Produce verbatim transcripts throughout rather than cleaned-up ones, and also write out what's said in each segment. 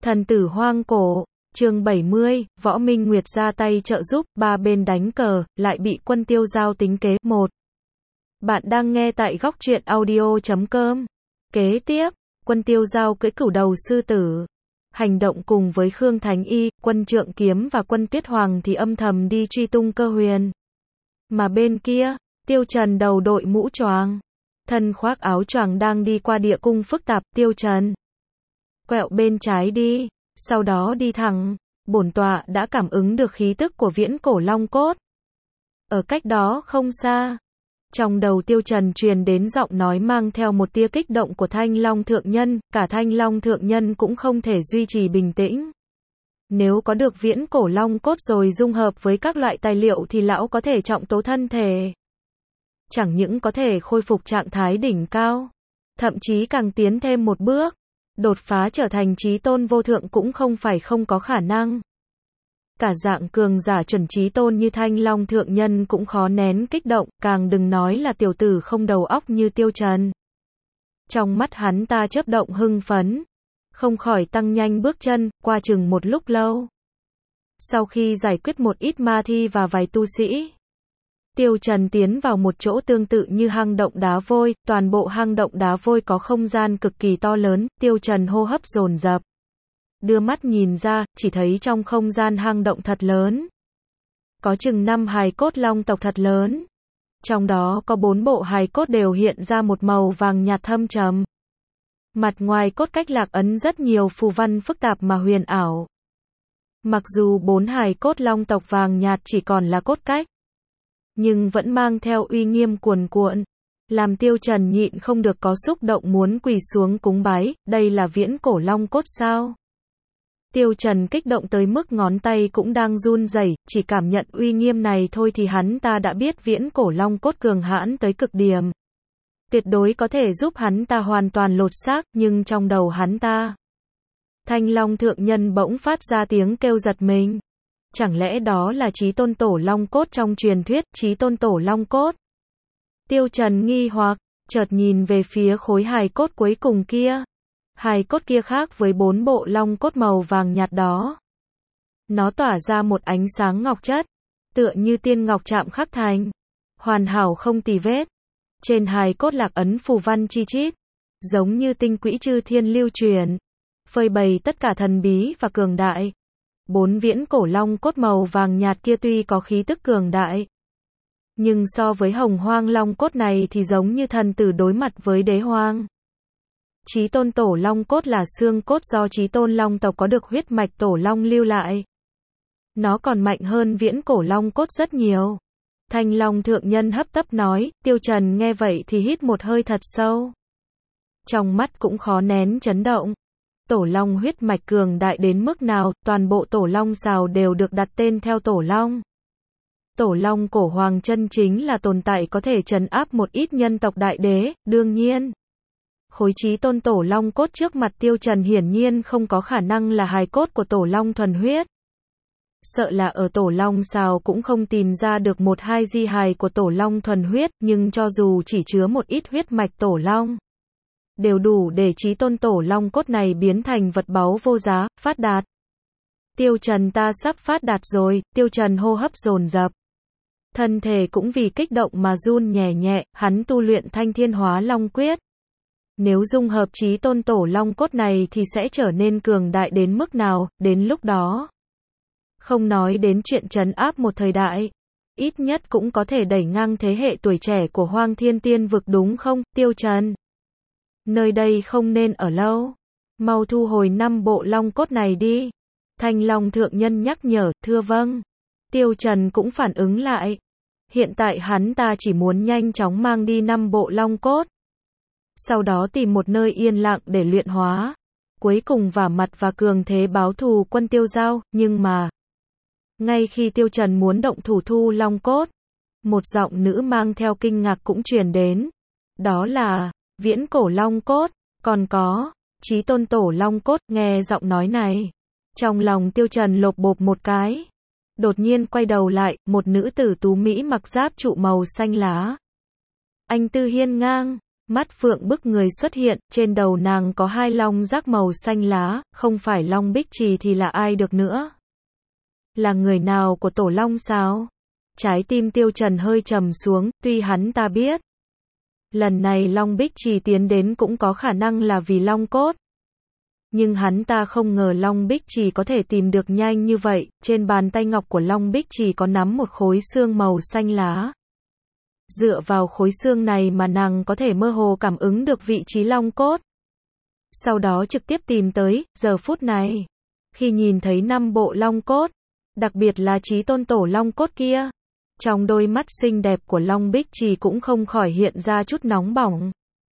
Thần tử hoang cổ, chương bảy mươi, Võ Minh Nguyệt ra tay trợ giúp, ba bên đánh cờ, lại bị quân Tiêu Dao tính kế. một. Bạn đang nghe tại góc truyện audio chấm com. Kế tiếp, quân Tiêu Dao cưỡi cửu đầu sư tử, hành động cùng với Khương Thánh Y, quân Trượng Kiếm và quân Tuyết Hoàng thì âm thầm đi truy tung Cơ Huyền. Mà bên kia, Tiêu Trần đầu đội mũ choàng, thân khoác áo choàng đang đi qua địa cung phức tạp. Tiêu Trần quẹo bên trái đi, sau đó đi thẳng. Bổn tọa đã cảm ứng được khí tức của viễn cổ long cốt. Ở cách đó không xa, trong đầu Tiêu Trần truyền đến giọng nói mang theo một tia kích động của Thanh Long Thượng Nhân, cả Thanh Long Thượng Nhân cũng không thể duy trì bình tĩnh. Nếu có được viễn cổ long cốt rồi dung hợp với các loại tài liệu thì lão có thể trọng tố thân thể. Chẳng những có thể khôi phục trạng thái đỉnh cao, thậm chí càng tiến thêm một bước, đột phá trở thành chí tôn vô thượng cũng không phải không có khả năng. Cả dạng cường giả chuẩn chí tôn như Thanh Long Thượng Nhân cũng khó nén kích động, càng đừng nói là tiểu tử không đầu óc như Tiêu Trần. Trong mắt hắn ta chớp động hưng phấn, không khỏi tăng nhanh bước chân. Qua chừng một lúc lâu, sau khi giải quyết một ít ma thi và vài tu sĩ, Tiêu Trần tiến vào một chỗ tương tự như hang động đá vôi. Toàn bộ hang động đá vôi có không gian cực kỳ to lớn. Tiêu Trần hô hấp dồn dập, đưa mắt nhìn ra, chỉ thấy trong không gian hang động thật lớn, có chừng năm hài cốt long tộc thật lớn. Trong đó có bốn bộ hài cốt đều hiện ra một màu vàng nhạt thâm trầm. Mặt ngoài cốt cách lạc ấn rất nhiều phù văn phức tạp mà huyền ảo. Mặc dù bốn hài cốt long tộc vàng nhạt chỉ còn là cốt cách, nhưng vẫn mang theo uy nghiêm cuồn cuộn, làm Tiêu Trần nhịn không được có xúc động muốn quỳ xuống cúng bái. Đây là viễn cổ long cốt sao? Tiêu Trần kích động tới mức ngón tay cũng đang run rẩy, chỉ cảm nhận uy nghiêm này thôi thì hắn ta đã biết viễn cổ long cốt cường hãn tới cực điểm. Tuyệt đối có thể giúp hắn ta hoàn toàn lột xác, nhưng trong đầu hắn ta, Thanh Long Thượng Nhân bỗng phát ra tiếng kêu giật mình. Chẳng lẽ đó là chí tôn tổ long cốt trong truyền thuyết, chí tôn tổ long cốt? Tiêu Trần nghi hoặc, chợt nhìn về phía khối hài cốt cuối cùng kia. Hài cốt kia khác với bốn bộ long cốt màu vàng nhạt đó. Nó tỏa ra một ánh sáng ngọc chất, tựa như tiên ngọc chạm khắc thành, hoàn hảo không tì vết. Trên hài cốt lạc ấn phù văn chi chít, giống như tinh quỹ chư thiên lưu truyền, phơi bày tất cả thần bí và cường đại. Bốn viễn cổ long cốt màu vàng nhạt kia tuy có khí tức cường đại, nhưng so với hồng hoang long cốt này thì giống như thần tử đối mặt với đế hoang. Chí tôn tổ long cốt là xương cốt do chí tôn long tộc có được huyết mạch tổ long lưu lại. Nó còn mạnh hơn viễn cổ long cốt rất nhiều. Thanh Long Thượng Nhân hấp tấp nói. Tiêu Trần nghe vậy thì hít một hơi thật sâu, trong mắt cũng khó nén chấn động. Tổ long huyết mạch cường đại đến mức nào, toàn bộ tổ long sào đều được đặt tên theo tổ long. Tổ long cổ hoàng chân chính là tồn tại có thể trấn áp một ít nhân tộc đại đế. Đương nhiên, khối chí tôn tổ long cốt trước mặt Tiêu Trần hiển nhiên không có khả năng là hài cốt của tổ long thuần huyết. Sợ là ở tổ long sào cũng không tìm ra được một hai di hài của tổ long thuần huyết, nhưng cho dù chỉ chứa một ít huyết mạch tổ long, đều đủ để chí tôn tổ long cốt này biến thành vật báu vô giá, phát đạt. Tiêu Trần ta sắp phát đạt rồi. Tiêu Trần hô hấp dồn dập, thân thể cũng vì kích động mà run nhẹ nhẹ. Hắn tu luyện Thanh Thiên Hóa Long Quyết, nếu dung hợp chí tôn tổ long cốt này thì sẽ trở nên cường đại đến mức nào, đến lúc đó, không nói đến chuyện trấn áp một thời đại, ít nhất cũng có thể đẩy ngang thế hệ tuổi trẻ của Hoang Thiên Tiên Vực đúng không? Tiêu Trần, nơi đây không nên ở lâu, mau thu hồi năm bộ long cốt này đi. Thanh Long Thượng Nhân nhắc nhở. Thưa vâng. Tiêu Trần cũng phản ứng lại. Hiện tại hắn ta chỉ muốn nhanh chóng mang đi năm bộ long cốt, sau đó tìm một nơi yên lặng để luyện hóa, cuối cùng vả mặt và cường thế báo thù quân Tiêu Dao. Nhưng mà, ngay khi Tiêu Trần muốn động thủ thu long cốt, một giọng nữ mang theo kinh ngạc cũng truyền đến. Đó là viễn cổ long cốt, còn có chí tôn tổ long cốt. Nghe giọng nói này, trong lòng Tiêu Trần lột bột một cái, đột nhiên quay đầu lại, một nữ tử tú mỹ mặc giáp trụ màu xanh lá, anh tư hiên ngang, Mắt phượng bức người xuất hiện, trên đầu nàng có hai long giác màu xanh lá, không phải Long Bích Trì thì là ai được nữa? Là người nào của Tổ Long sao? Trái tim Tiêu Trần hơi trầm xuống, tuy hắn ta biết. Lần này Long Bích Trì tiến đến cũng có khả năng là vì Long Cốt. Nhưng hắn ta không ngờ Long Bích Trì có thể tìm được nhanh như vậy, trên bàn tay ngọc của Long Bích Trì có nắm một khối xương màu xanh lá. Dựa vào khối xương này mà nàng có thể mơ hồ cảm ứng được vị trí Long Cốt. Sau đó trực tiếp tìm tới, giờ phút này. Khi nhìn thấy năm bộ Long Cốt, đặc biệt là Chí Tôn Tổ Long Cốt kia, trong đôi mắt xinh đẹp của Long Bích Trì cũng không khỏi hiện ra chút nóng bỏng.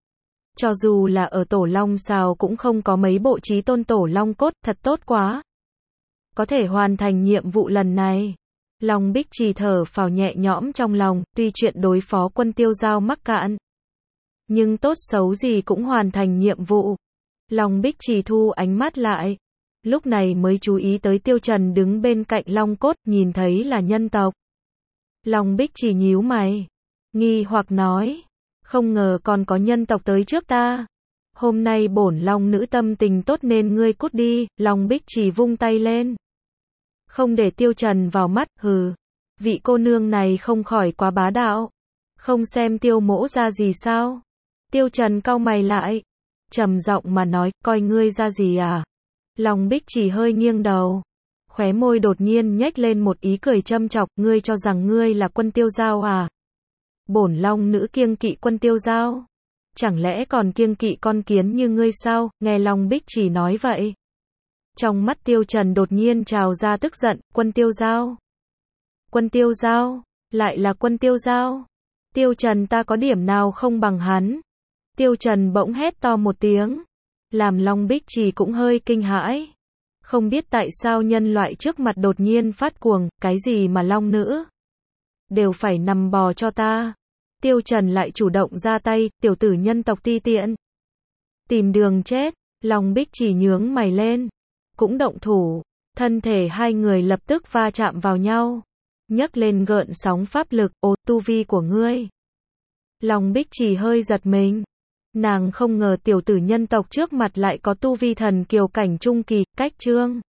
Cho dù là ở Tổ Long Sào cũng không có mấy bộ Chí Tôn Tổ Long Cốt, thật tốt quá. Có thể hoàn thành nhiệm vụ lần này. Long Bích Trì thở phào nhẹ nhõm trong lòng, tuy chuyện đối phó Quân Tiêu Giao mắc cạn, nhưng tốt xấu gì cũng hoàn thành nhiệm vụ. Long Bích Trì thu ánh mắt lại, lúc này mới chú ý tới Tiêu Trần đứng bên cạnh Long Cốt, nhìn thấy là nhân tộc. Long Bích Trì nhíu mày, nghi hoặc nói, không ngờ còn có nhân tộc tới trước ta. Hôm nay bổn Long nữ tâm tình tốt nên ngươi cút đi. Long Bích Trì vung tay lên, không để Tiêu Trần vào mắt, hừ, vị cô nương này không khỏi quá bá đạo. Không xem Tiêu mỗ ra gì sao? Tiêu Trần cau mày lại, trầm giọng mà nói, coi ngươi ra gì à? Long Bích Trì hơi nghiêng đầu, khóe môi đột nhiên nhếch lên một ý cười châm chọc, ngươi cho rằng ngươi là Quân Tiêu Giao à? Bổn Long nữ kiêng kỵ Quân Tiêu Giao? Chẳng lẽ còn kiêng kỵ con kiến như ngươi sao? Nghe Long Bích Trì nói vậy, trong mắt Tiêu Trần đột nhiên trào ra tức giận. Quân Tiêu Giao? Quân Tiêu Giao? Lại là Quân Tiêu Giao? Tiêu Trần ta có điểm nào không bằng hắn? Tiêu Trần bỗng hét to một tiếng, làm Long Bích Trì cũng hơi kinh hãi. Không biết tại sao nhân loại trước mặt đột nhiên phát cuồng, cái gì mà Long nữ đều phải nằm bò cho ta. Tiêu Trần lại chủ động ra tay, tiểu tử nhân tộc ti tiện, tìm đường chết. Long Bích Trì nhướng mày lên, cũng động thủ, thân thể hai người lập tức va chạm vào nhau, nhấc lên gợn sóng pháp lực. Ô, tu vi của ngươi. Long Bích Trì hơi giật mình, nàng không ngờ tiểu tử nhân tộc trước mặt lại có tu vi thần kiều cảnh trung kỳ, cách chương